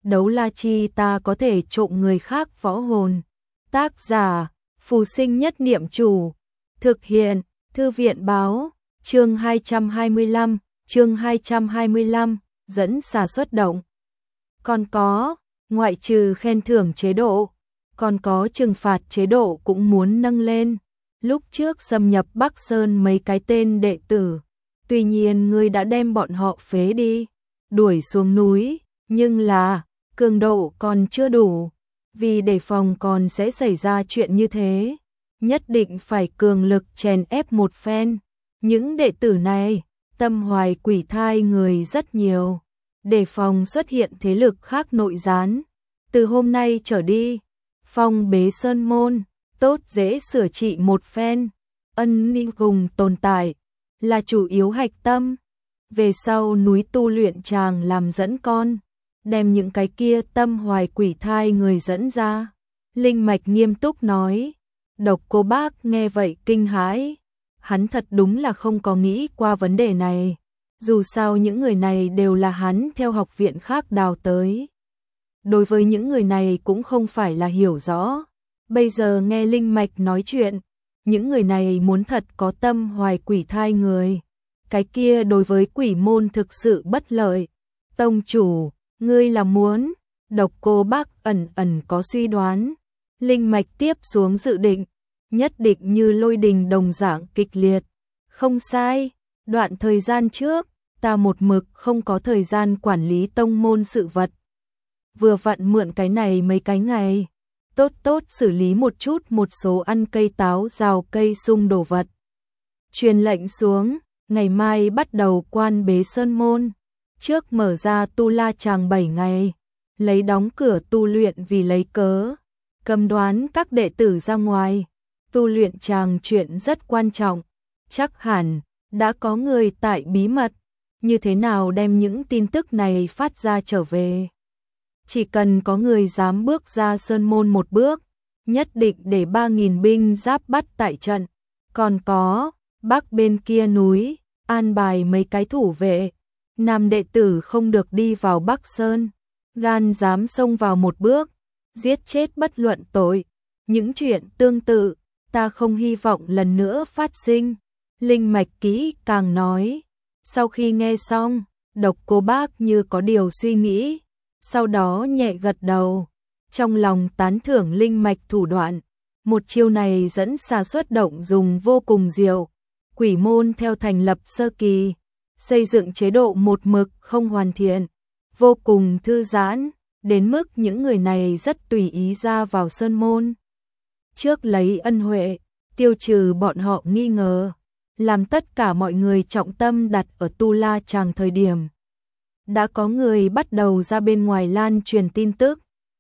đấu la chi ta có thể trộm người khác võ hồn. Tác giả, Phù Sinh Nhất Niệm Chủ. Thực hiện, Thư viện báo, chương 225, dẫn xà xuất động. Còn có, ngoại trừ khen thưởng chế độ, còn có trừng phạt chế độ cũng muốn nâng lên. Lúc trước xâm nhập Bắc Sơn mấy cái tên đệ tử, tuy nhiên ngươi đã đem bọn họ phế đi, đuổi xuống núi, nhưng là, cường độ còn chưa đủ, vì đề phòng còn sẽ xảy ra chuyện như thế, nhất định phải cường lực chèn ép một phen. Những đệ tử này, tâm hoài quỷ thai người rất nhiều, đề phòng xuất hiện thế lực khác nội gián. Từ hôm nay trở đi, phong bế sơn môn, tốt dễ sửa trị một phen, ân ninh cùng tồn tại, là chủ yếu hạch tâm. Về sau núi tu luyện chàng làm dẫn con, đem những cái kia tâm hoài quỷ thai người dẫn ra. Linh Mạch nghiêm túc nói. Độc Cô Bác nghe vậy kinh hãi, hắn thật đúng là không có nghĩ qua vấn đề này, dù sao những người này đều là hắn theo học viện khác đào tới. Đối với những người này cũng không phải là hiểu rõ, bây giờ nghe Linh Mạch nói chuyện, những người này muốn thật có tâm hoài quỷ thai người, cái kia đối với quỷ môn thực sự bất lợi. Tông chủ, ngươi là muốn? Độc Cô Bác ẩn ẩn có suy đoán. Linh Mạch tiếp xuống dự định, nhất định như lôi đình đồng dạng kịch liệt. Không sai, đoạn thời gian trước, ta một mực không có thời gian quản lý tông môn sự vật. Vừa vặn mượn cái này mấy cái ngày, tốt xử lý một chút một số ăn cây táo rào cây sung đồ vật. Truyền lệnh xuống, ngày mai bắt đầu quan bế sơn môn, trước mở ra tu la chàng 7 ngày, lấy đóng cửa tu luyện vì lấy cớ, cấm đoán các đệ tử ra ngoài. Tu luyện chàng chuyện rất quan trọng, chắc hẳn đã có người tại bí mật, như thế nào đem những tin tức này phát ra trở về. Chỉ cần có người dám bước ra sơn môn một bước, nhất định để 3.000 binh giáp bắt tại trận. Còn có, bắc bên kia núi, an bài mấy cái thủ vệ, nam đệ tử không được đi vào Bắc Sơn, gan dám xông vào một bước, giết chết bất luận tội. Những chuyện tương tự, ta không hy vọng lần nữa phát sinh. Linh Mạch kỹ càng nói. Sau khi nghe xong, Độc Cô Bác như có điều suy nghĩ, sau đó nhẹ gật đầu, trong lòng tán thưởng Linh Mạch thủ đoạn. Một chiêu này dẫn xà xuất động dùng vô cùng diệu. Quỷ môn theo thành lập sơ kỳ, xây dựng chế độ một mực không hoàn thiện, vô cùng thư giãn, đến mức những người này rất tùy ý ra vào sơn môn. Trước lấy ân huệ, tiêu trừ bọn họ nghi ngờ, làm tất cả mọi người trọng tâm đặt ở tu la chàng thời điểm. Đã có người bắt đầu ra bên ngoài lan truyền tin tức.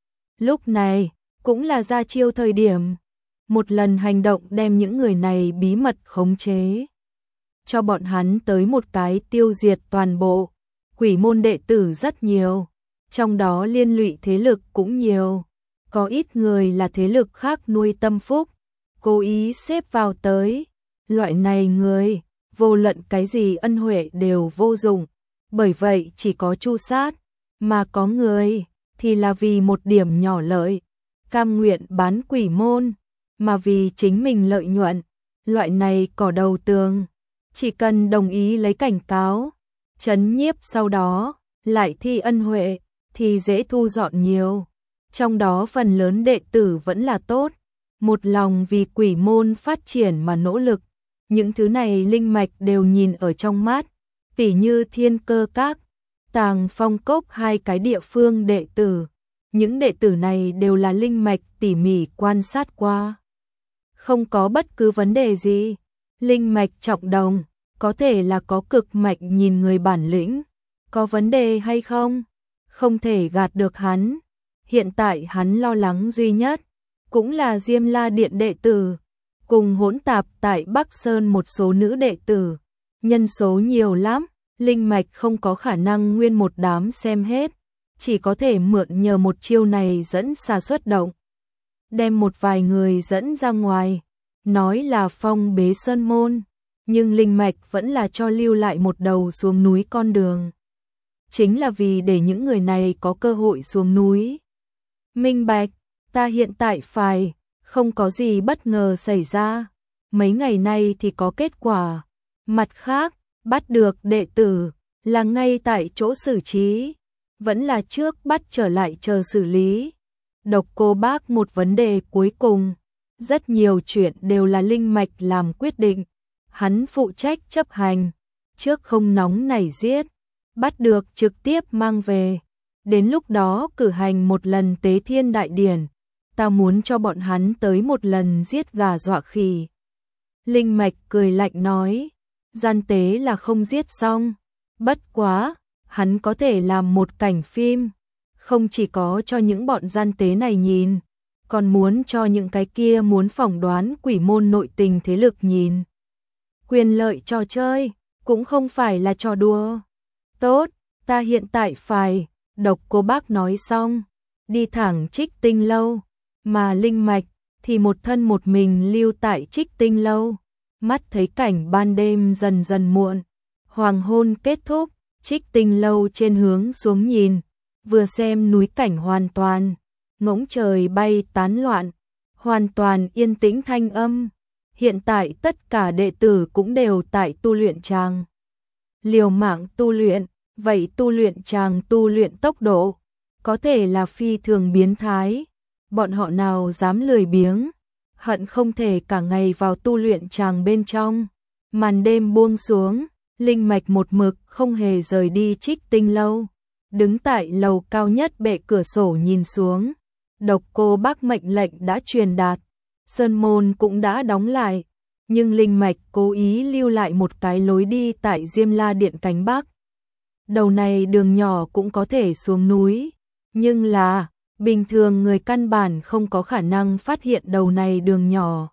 Lúc này, cũng là ra chiêu thời điểm. Một lần hành động đem những người này bí mật khống chế. Cho bọn hắn tới một cái tiêu diệt toàn bộ. Quỷ môn đệ tử rất nhiều, trong đó liên lụy thế lực cũng nhiều. Có ít người là thế lực khác nuôi tâm phúc, cố ý xếp vào tới. Loại này người, vô luận cái gì ân huệ đều vô dụng, bởi vậy chỉ có tru sát. Mà có người, thì là vì một điểm nhỏ lợi, cam nguyện bán quỷ môn, mà vì chính mình lợi nhuận. Loại này cỏ đầu tường, chỉ cần đồng ý lấy cảnh cáo, trấn nhiếp sau đó, lại thi ân huệ, thì dễ thu dọn nhiều. Trong đó phần lớn đệ tử vẫn là tốt, một lòng vì quỷ môn phát triển mà nỗ lực. Những thứ này Linh Mạch đều nhìn ở trong mắt, tỉ như Thiên Cơ Các, Tàng Phong Cốc hai cái địa phương đệ tử. Những đệ tử này đều là Linh Mạch tỉ mỉ quan sát qua. Không có bất cứ vấn đề gì. Linh Mạch trọng đồng, có thể là có cực mạnh nhìn người bản lĩnh. Có vấn đề hay không? Không thể gạt được hắn. Hiện tại hắn lo lắng duy nhất, cũng là Diêm La Điện đệ tử, cùng hỗn tạp tại Bắc Sơn một số nữ đệ tử. Nhân số nhiều lắm, Linh Mạch không có khả năng nguyên một đám xem hết, chỉ có thể mượn nhờ một chiêu này dẫn xà xuất động. Đem một vài người dẫn ra ngoài, nói là phong bế sơn môn, nhưng Linh Mạch vẫn là cho lưu lại một đầu xuống núi con đường. chính là vì để những người này có cơ hội xuống núi. Minh bạch, ta hiện tại phải, không có gì bất ngờ xảy ra, mấy ngày nay thì có kết quả. Mặt khác, bắt được đệ tử, là ngay tại chỗ xử trí, vẫn là trước bắt trở lại chờ xử lý. Độc Cô Bác một vấn đề cuối cùng, rất nhiều chuyện đều là Linh Mạch làm quyết định, hắn phụ trách chấp hành, trước không nóng nảy giết, bắt được trực tiếp mang về, đến lúc đó cử hành một lần tế thiên đại điển, ta muốn cho bọn hắn tới một lần giết gà dọa khỉ. Linh Mạch cười lạnh nói, gian tế là không giết xong, bất quá, hắn có thể làm một cảnh phim, không chỉ có cho những bọn gian tế này nhìn, còn muốn cho những cái kia muốn phỏng đoán quỷ môn nội tình thế lực nhìn. Quyền lợi trò chơi, cũng không phải là trò đùa. Tốt, ta hiện tại phải, Độc Cô Bác nói xong, đi thẳng Trích Tinh Lâu, mà Linh Mạch thì một thân một mình lưu tại Trích Tinh Lâu, mắt thấy cảnh ban đêm dần dần muộn, hoàng hôn kết thúc, Trích Tinh Lâu trên hướng xuống nhìn, vừa xem núi cảnh hoàn toàn, ngỗng trời bay tán loạn, hoàn toàn yên tĩnh thanh âm. Hiện tại tất cả đệ tử cũng đều tại tu luyện tràng. Liều mạng tu luyện, vậy tu luyện tràng tu luyện tốc độ, có thể là phi thường biến thái. Bọn họ nào dám lười biếng, hận không thể cả ngày vào tu luyện tràng bên trong. Màn đêm buông xuống, Linh Mạch một mực không hề rời đi Trích Tinh Lâu. Đứng tại lầu cao nhất bệ cửa sổ nhìn xuống, Độc Cô Bác mệnh lệnh đã truyền đạt, sơn môn cũng đã đóng lại, nhưng Linh Mạch cố ý lưu lại một cái lối đi tại Diêm La Điện cánh Bắc. Đầu này đường nhỏ cũng có thể xuống núi, nhưng là, bình thường người căn bản không có khả năng phát hiện đầu này đường nhỏ.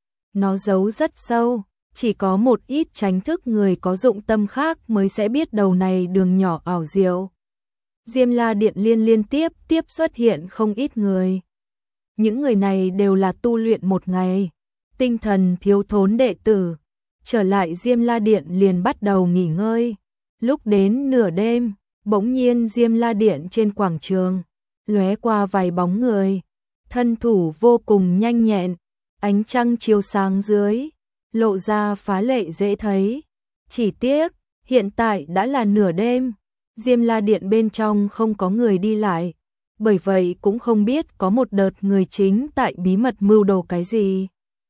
Nó giấu rất sâu, chỉ có một ít tránh thức người có dụng tâm khác mới sẽ biết đầu này đường nhỏ ảo diệu. Diêm La Điện liên tiếp xuất hiện không ít người. Những người này đều là tu luyện một ngày, tinh thần thiếu thốn đệ tử, trở lại Diêm La Điện liền bắt đầu nghỉ ngơi. Lúc đến nửa đêm, bỗng nhiên Diêm La Điện trên quảng trường, lóe qua vài bóng người, thân thủ vô cùng nhanh nhẹn, ánh trăng chiếu sáng dưới, lộ ra phá lệ dễ thấy. Chỉ tiếc, hiện tại đã là nửa đêm, Diêm La Điện bên trong không có người đi lại, bởi vậy cũng không biết có một đợt người chính tại bí mật mưu đồ cái gì.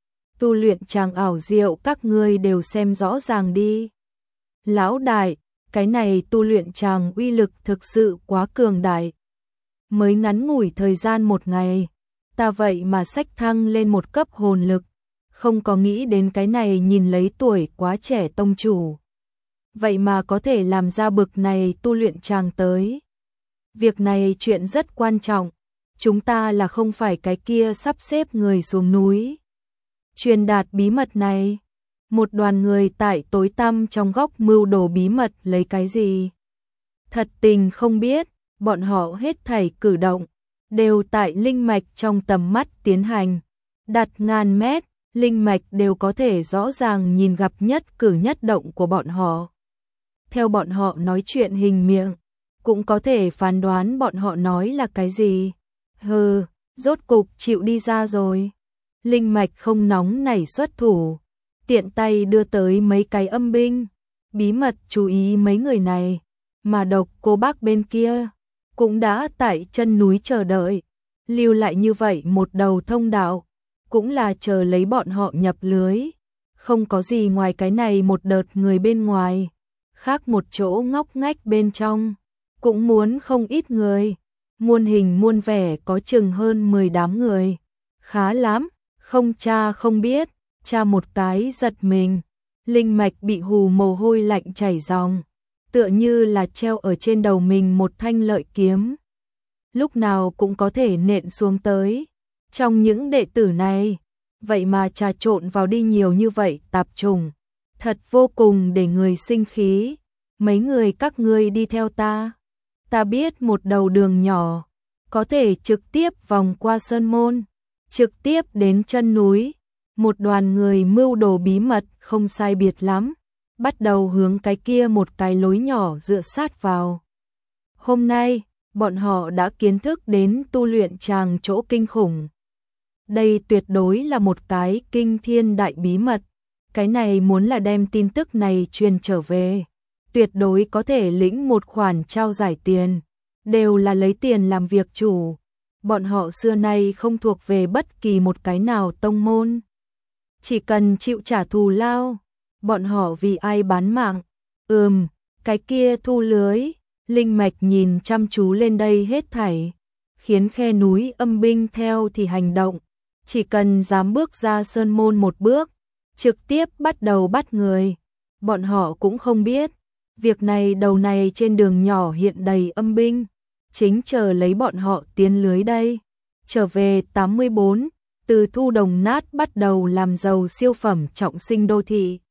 Tu luyện tràng ảo diệu các ngươi đều xem rõ ràng đi. Lão đại, cái này tu luyện tràng uy lực thực sự quá cường đại. Mới ngắn ngủi thời gian một ngày, ta vậy mà xách thăng lên một cấp hồn lực, không có nghĩ đến cái này nhìn lấy tuổi quá trẻ tông chủ. Vậy mà có thể làm ra bực này tu luyện tràng tới. Việc này chuyện rất quan trọng, chúng ta là không phải cái kia sắp xếp người xuống núi. Truyền đạt bí mật này, một đoàn người tại tối tăm trong góc mưu đồ bí mật lấy cái gì. Thật tình không biết, bọn họ hết thảy cử động, đều tại Linh Mạch trong tầm mắt tiến hành. Đặt ngàn mét, Linh Mạch đều có thể rõ ràng nhìn gặp nhất cử nhất động của bọn họ. Theo bọn họ nói chuyện hình miệng, cũng có thể phán đoán bọn họ nói là cái gì. Hừ, rốt cục chịu đi ra rồi. Linh Mạch không nóng nảy xuất thủ, tiện tay đưa tới mấy cái âm binh, bí mật chú ý mấy người này, mà Độc Cô Bác bên kia cũng đã tại chân núi chờ đợi, lưu lại như vậy một đầu thông đạo, cũng là chờ lấy bọn họ nhập lưới. Không có gì ngoài cái này một đợt người bên ngoài, khác một chỗ ngóc ngách bên trong, cũng muốn không ít người, muôn hình muôn vẻ có chừng hơn 10 đám người. Khá lắm, không cha không biết, cha một cái giật mình, Linh Mạch bị hù mồ hôi lạnh chảy ròng, tựa như là treo ở trên đầu mình một thanh lợi kiếm. Lúc nào cũng có thể nện xuống tới. Trong những đệ tử này, vậy mà trà trộn vào đi nhiều như vậy tạp trùng, thật vô cùng để người sinh khí. Mấy người các ngươi đi theo ta. Ta biết một đầu đường nhỏ, có thể trực tiếp vòng qua sơn môn, trực tiếp đến chân núi. Một đoàn người mưu đồ bí mật không sai biệt lắm, bắt đầu hướng cái kia một cái lối nhỏ dựa sát vào. Hôm nay, bọn họ đã kiến thức đến tu luyện tràng chỗ kinh khủng. Đây tuyệt đối là một cái kinh thiên đại bí mật. Cái này muốn là đem tin tức này truyền trở về, tuyệt đối có thể lĩnh một khoản trao giải tiền, đều là lấy tiền làm việc chủ. Bọn họ xưa nay không thuộc về bất kỳ một cái nào tông môn. Chỉ cần chịu trả thù lao, bọn họ vì ai bán mạng. Cái kia thu lưới, Linh Mạch nhìn chăm chú lên đây hết thảy, khiến khe núi âm binh theo thì hành động. Chỉ cần dám bước ra sơn môn một bước, trực tiếp bắt đầu bắt người. Bọn họ cũng không biết, việc này đầu này trên đường nhỏ hiện đầy âm binh, chính chờ lấy bọn họ tiến lưới đây. Trở về 84, từ thu đồng nát bắt đầu làm giàu siêu phẩm trọng sinh đô thị.